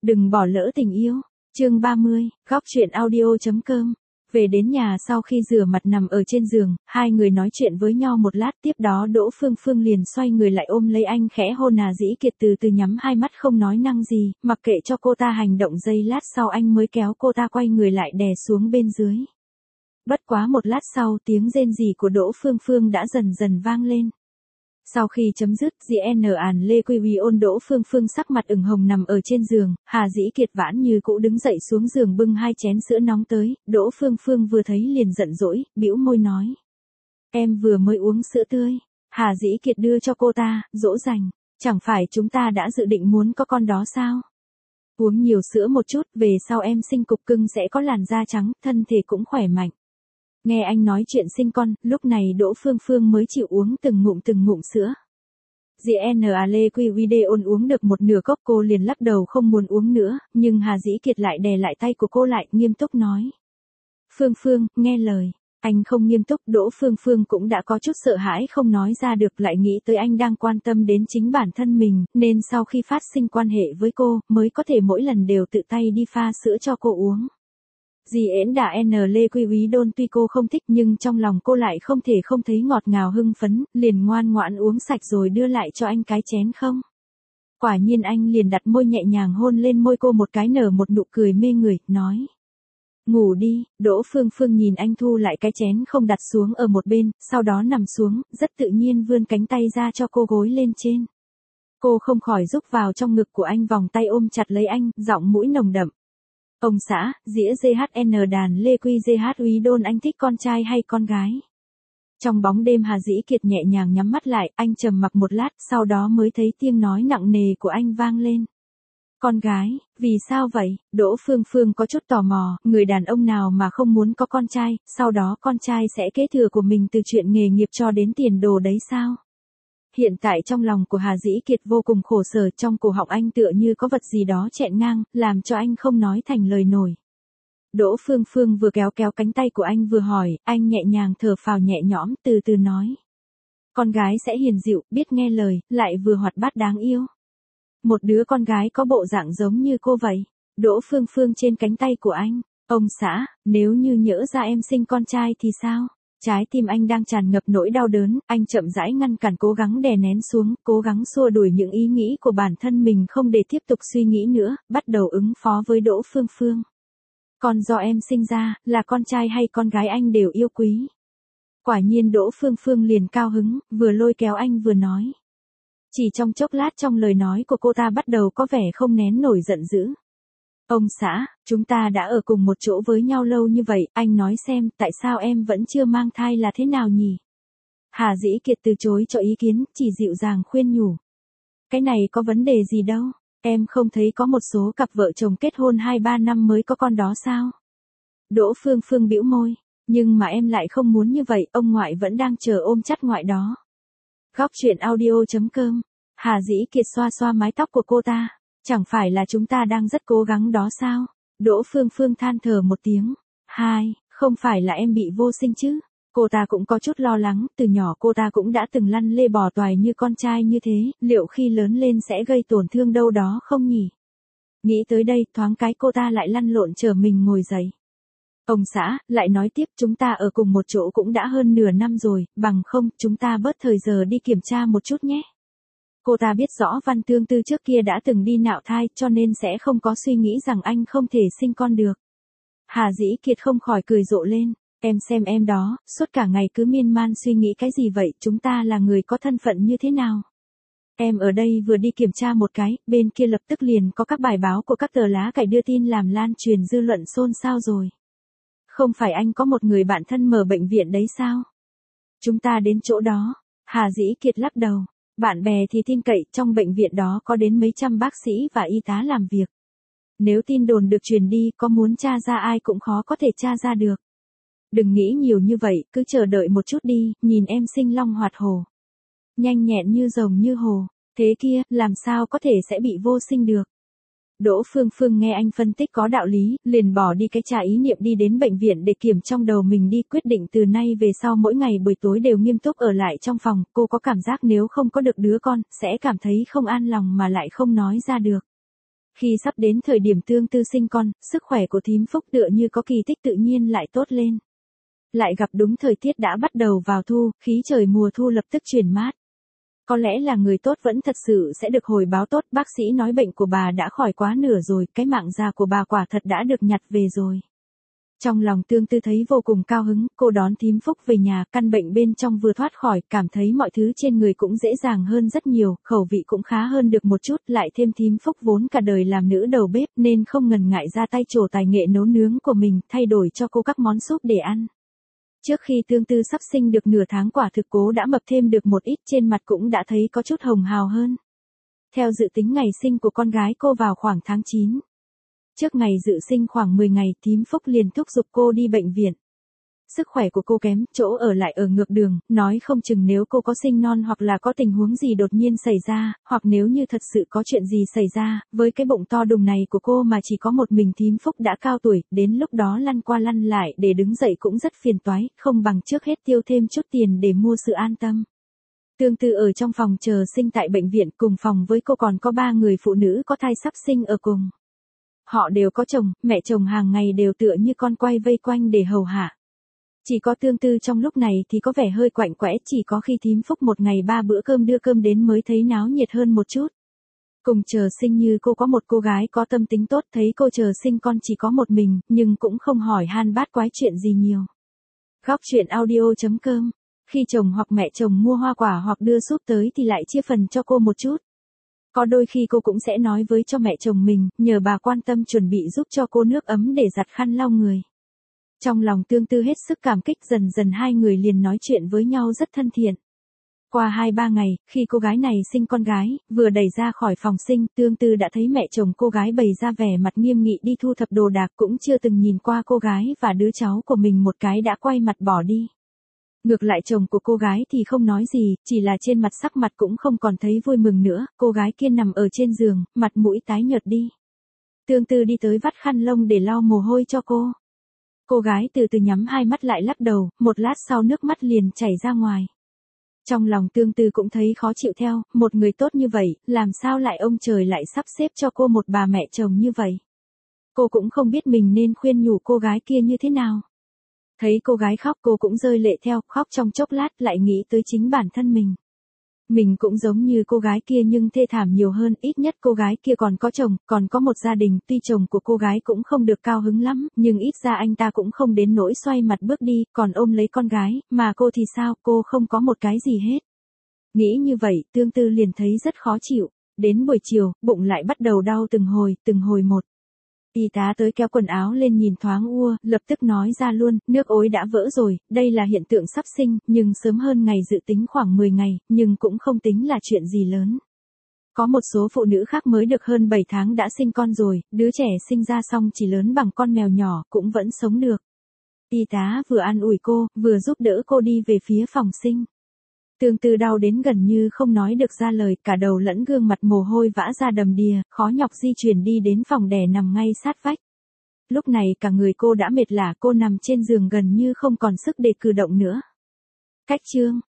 Đừng bỏ lỡ tình yêu. Chương 30, góc truyện audio.com. Về đến nhà sau khi rửa mặt nằm ở trên giường, hai người nói chuyện với nhau một lát, tiếp đó Đỗ Phương Phương liền xoay người lại ôm lấy anh khẽ hôn. Hà Dĩ Kiệt từ từ nhắm hai mắt không nói năng gì, mặc kệ cho cô ta hành động. Giây lát sau anh mới kéo cô ta quay người lại đè xuống bên dưới. Bất quá một lát sau, tiếng rên rỉ của Đỗ Phương Phương đã dần dần vang lên. Sau khi chấm dứt, GN Àn Lê Quy Uy ôn Đỗ Phương Phương sắc mặt ửng hồng nằm ở trên giường, Hà Dĩ Kiệt vãn như cũ đứng dậy xuống giường bưng hai chén sữa nóng tới, Đỗ Phương Phương vừa thấy liền giận dỗi, bĩu môi nói. Em vừa mới uống sữa tươi. Hà Dĩ Kiệt đưa cho cô ta, dỗ dành, chẳng phải chúng ta đã dự định muốn có con đó sao? Uống nhiều sữa một chút, về sau em sinh cục cưng sẽ có làn da trắng, thân thể cũng khỏe mạnh. Nghe anh nói chuyện sinh con, lúc này Đỗ Phương Phương mới chịu uống từng ngụm sữa. GN Lê Quy Video uống được một nửa cốc cô liền lắc đầu không muốn uống nữa, nhưng Hà Dĩ Kiệt lại đè lại tay của cô lại, nghiêm túc nói. Phương Phương, nghe lời. Anh không nghiêm túc. Đỗ Phương Phương cũng đã có chút sợ hãi không nói ra được, lại nghĩ tới anh đang quan tâm đến chính bản thân mình, nên sau khi phát sinh quan hệ với cô, mới có thể mỗi lần đều tự tay đi pha sữa cho cô uống. GN Lê Quy Úy Đôn tuy cô không thích nhưng trong lòng cô lại không thể không thấy ngọt ngào hưng phấn, liền ngoan ngoãn uống sạch rồi đưa lại cho anh cái chén không. Quả nhiên anh liền đặt môi nhẹ nhàng hôn lên môi cô một cái, nở một nụ cười mê người, nói. Ngủ đi. Đỗ Phương Phương nhìn anh thu lại cái chén không đặt xuống ở một bên, sau đó nằm xuống, rất tự nhiên vươn cánh tay ra cho cô gối lên trên. Cô không khỏi rúc vào trong ngực của anh, vòng tay ôm chặt lấy anh, giọng mũi nồng đậm. Ông xã, dĩa GHN đàn Lê Quy GH Úy Đôn, anh thích con trai hay con gái? Trong bóng đêm Hà Dĩ Kiệt nhẹ nhàng nhắm mắt lại, anh trầm mặc một lát, sau đó mới thấy tiếng nói nặng nề của anh vang lên. Con gái, vì sao vậy? Đỗ Phương Phương có chút tò mò, người đàn ông nào mà không muốn có con trai, sau đó con trai sẽ kế thừa của mình từ chuyện nghề nghiệp cho đến tiền đồ đấy sao? Hiện tại trong lòng của Hà Dĩ Kiệt vô cùng khổ sở, trong cổ họng anh tựa như có vật gì đó chẹn ngang, làm cho anh không nói thành lời nổi. Đỗ Phương Phương vừa kéo cánh tay của anh vừa hỏi, anh nhẹ nhàng thở phào nhẹ nhõm, từ từ nói. Con gái sẽ hiền dịu, biết nghe lời, lại vừa hoạt bát đáng yêu. Một đứa con gái có bộ dạng giống như cô vậy. Đỗ Phương Phương trên cánh tay của anh. Ông xã, nếu như nhỡ ra em sinh con trai thì sao? Trái tim anh đang tràn ngập nỗi đau đớn, anh chậm rãi ngăn cản, cố gắng đè nén xuống, cố gắng xua đuổi những ý nghĩ của bản thân mình không để tiếp tục suy nghĩ nữa, bắt đầu ứng phó với Đỗ Phương Phương. Con do em sinh ra, là con trai hay con gái anh đều yêu quý. Quả nhiên Đỗ Phương Phương liền cao hứng, vừa lôi kéo anh vừa nói. Chỉ trong chốc lát trong lời nói của cô ta bắt đầu có vẻ không nén nổi giận dữ. Ông xã, chúng ta đã ở cùng một chỗ với nhau lâu như vậy, anh nói xem, tại sao em vẫn chưa mang thai là thế nào nhỉ? Hà Dĩ Kiệt từ chối cho ý kiến, chỉ dịu dàng khuyên nhủ. Cái này có vấn đề gì đâu, em không thấy có một số cặp vợ chồng kết hôn 2-3 năm mới có con đó sao? Đỗ Phương Phương bĩu môi, nhưng mà em lại không muốn như vậy, ông ngoại vẫn đang chờ ôm chắt ngoại đó. Góc truyện audio.com. Hà Dĩ Kiệt xoa xoa mái tóc của cô ta. Chẳng phải là chúng ta đang rất cố gắng đó sao? Đỗ Phương Phương than thở một tiếng. Không phải là em bị vô sinh chứ? Cô ta cũng có chút lo lắng, từ nhỏ cô ta cũng đã từng lăn lê bò toài như con trai như thế, liệu khi lớn lên sẽ gây tổn thương đâu đó không nhỉ? Nghĩ tới đây, thoáng cái cô ta lại lăn lộn chờ mình ngồi dậy. Ông xã, lại nói tiếp, chúng ta ở cùng một chỗ cũng đã hơn nửa năm rồi, bằng không, chúng ta bớt thời giờ đi kiểm tra một chút nhé. Cô ta biết rõ Văn Tương Tư trước kia đã từng đi nạo thai, cho nên sẽ không có suy nghĩ rằng anh không thể sinh con được. Hà Dĩ Kiệt không khỏi cười rộ lên, em xem em đó, suốt cả ngày cứ miên man suy nghĩ cái gì vậy, chúng ta là người có thân phận như thế nào? Em ở đây vừa đi kiểm tra một cái, bên kia lập tức liền có các bài báo của các tờ lá cải đưa tin làm lan truyền dư luận xôn xao rồi. Không phải anh có một người bạn thân mở bệnh viện đấy sao? Chúng ta đến chỗ đó. Hà Dĩ Kiệt lắc đầu. Bạn bè thì tin cậy, trong bệnh viện đó có đến mấy trăm bác sĩ và y tá làm việc. Nếu tin đồn được truyền đi, có muốn tra ra ai cũng khó có thể tra ra được. Đừng nghĩ nhiều như vậy, cứ chờ đợi một chút đi, nhìn em sinh long hoạt hổ. Nhanh nhẹn như rồng như hồ. Thế kia, làm sao có thể sẽ bị vô sinh được? Đỗ Phương Phương nghe anh phân tích có đạo lý, liền bỏ đi cái trà ý niệm đi đến bệnh viện để kiểm trong đầu mình đi, quyết định từ nay về sau mỗi ngày buổi tối đều nghiêm túc ở lại trong phòng, cô có cảm giác nếu không có được đứa con, sẽ cảm thấy không an lòng mà lại không nói ra được. Khi sắp đến thời điểm Tương Tư sinh con, sức khỏe của thím Phúc tựa như có kỳ tích tự nhiên lại tốt lên. Lại gặp đúng thời tiết đã bắt đầu vào thu, khí trời mùa thu lập tức chuyển mát. Có lẽ là người tốt vẫn thật sự sẽ được hồi báo tốt, bác sĩ nói bệnh của bà đã khỏi quá nửa rồi, cái mạng già của bà quả thật đã được nhặt về rồi. Trong lòng Tương Tư thấy vô cùng cao hứng, cô đón thím Phúc về nhà, căn bệnh bên trong vừa thoát khỏi, cảm thấy mọi thứ trên người cũng dễ dàng hơn rất nhiều, khẩu vị cũng khá hơn được một chút, lại thêm thím Phúc vốn cả đời làm nữ đầu bếp nên không ngần ngại ra tay trổ tài nghệ nấu nướng của mình, thay đổi cho cô các món súp để ăn. Trước khi Tương Tư sắp sinh được nửa tháng quả thực cô đã mập thêm được một ít, trên mặt cũng đã thấy có chút hồng hào hơn. Theo dự tính ngày sinh của con gái cô vào khoảng tháng 9. Trước ngày dự sinh khoảng 10 ngày, thím Phúc liền thúc giục cô đi bệnh viện. Sức khỏe của cô kém, chỗ ở lại ở ngược đường, nói không chừng nếu cô có sinh non hoặc là có tình huống gì đột nhiên xảy ra, hoặc nếu như thật sự có chuyện gì xảy ra, với cái bụng to đùng này của cô mà chỉ có một mình thím Phúc đã cao tuổi, đến lúc đó lăn qua lăn lại để đứng dậy cũng rất phiền toái, không bằng trước hết tiêu thêm chút tiền để mua sự an tâm. Tương Tư ở trong phòng chờ sinh tại bệnh viện, cùng phòng với cô còn có 3 người phụ nữ có thai sắp sinh ở cùng. Họ đều có chồng, mẹ chồng hàng ngày đều tựa như con quay vây quanh để hầu hạ. Chỉ có Tương Tư trong lúc này thì có vẻ hơi quạnh quẽ, chỉ có khi thím Phúc một ngày 3 bữa cơm đưa cơm đến mới thấy náo nhiệt hơn một chút. Cùng chờ sinh như cô có một cô gái có tâm tính tốt, thấy cô chờ sinh con chỉ có một mình, nhưng cũng không hỏi han bát quái chuyện gì nhiều. Góc chuyện audio.com. Khi chồng hoặc mẹ chồng mua hoa quả hoặc đưa súp tới thì lại chia phần cho cô một chút. Có đôi khi cô cũng sẽ nói với cho mẹ chồng mình, nhờ bà quan tâm chuẩn bị giúp cho cô nước ấm để giặt khăn lau người. Trong lòng Tương Tư hết sức cảm kích, dần dần hai người liền nói chuyện với nhau rất thân thiện. Qua 2-3 ngày, khi cô gái này sinh con gái, vừa đẩy ra khỏi phòng sinh, Tương Tư đã thấy mẹ chồng cô gái bày ra vẻ mặt nghiêm nghị đi thu thập đồ đạc, cũng chưa từng nhìn qua cô gái và đứa cháu của mình một cái đã quay mặt bỏ đi. Ngược lại chồng của cô gái thì không nói gì, chỉ là trên mặt sắc mặt cũng không còn thấy vui mừng nữa, cô gái kia nằm ở trên giường, mặt mũi tái nhợt đi. Tương Tư đi tới vắt khăn lông để lau mồ hôi cho cô. Cô gái từ từ nhắm hai mắt lại lắc đầu, một lát sau nước mắt liền chảy ra ngoài. Trong lòng Tương Tư cũng thấy khó chịu theo, một người tốt như vậy, làm sao lại ông trời lại sắp xếp cho cô một bà mẹ chồng như vậy. Cô cũng không biết mình nên khuyên nhủ cô gái kia như thế nào. Thấy cô gái khóc cô cũng rơi lệ theo, khóc trong chốc lát lại nghĩ tới chính bản thân mình. Mình cũng giống như cô gái kia nhưng thê thảm nhiều hơn, ít nhất cô gái kia còn có chồng, còn có một gia đình, tuy chồng của cô gái cũng không được cao hứng lắm, nhưng ít ra anh ta cũng không đến nỗi xoay mặt bước đi, còn ôm lấy con gái, mà cô thì sao, cô không có một cái gì hết. Nghĩ như vậy, Tương Tư liền thấy rất khó chịu, đến buổi chiều, bụng lại bắt đầu đau từng hồi một. Y tá tới kéo quần áo lên nhìn thoáng ua, lập tức nói ra luôn, nước ối đã vỡ rồi, đây là hiện tượng sắp sinh, nhưng sớm hơn ngày dự tính khoảng 10 ngày, nhưng cũng không tính là chuyện gì lớn. Có một số phụ nữ khác mới được hơn 7 tháng đã sinh con rồi, đứa trẻ sinh ra xong chỉ lớn bằng con mèo nhỏ, cũng vẫn sống được. Y tá vừa an ủi cô, vừa giúp đỡ cô đi về phía phòng sinh. Tương Tư đau đến gần như không nói được ra lời, cả đầu lẫn gương mặt mồ hôi vã ra đầm đìa, khó nhọc di chuyển đi đến phòng đẻ nằm ngay sát vách. Lúc này cả người cô đã mệt lả, cô nằm trên giường gần như không còn sức để cử động nữa. Cách chương